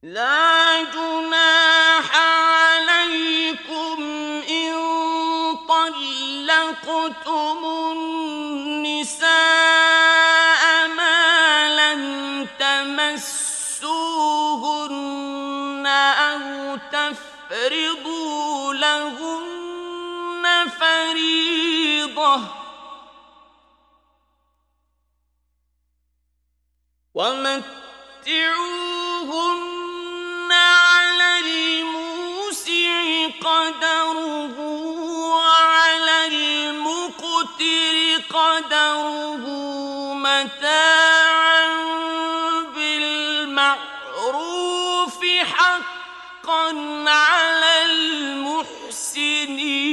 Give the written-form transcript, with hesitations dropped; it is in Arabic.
لا جناح عليكم إن طلقتم النساء ما لم تمسوهن أو تفرضوا لهن فريضة ومتعوهن على الموسع قدره وعلى المقتر قدره متاعا بالمعروف حقا على المحسنين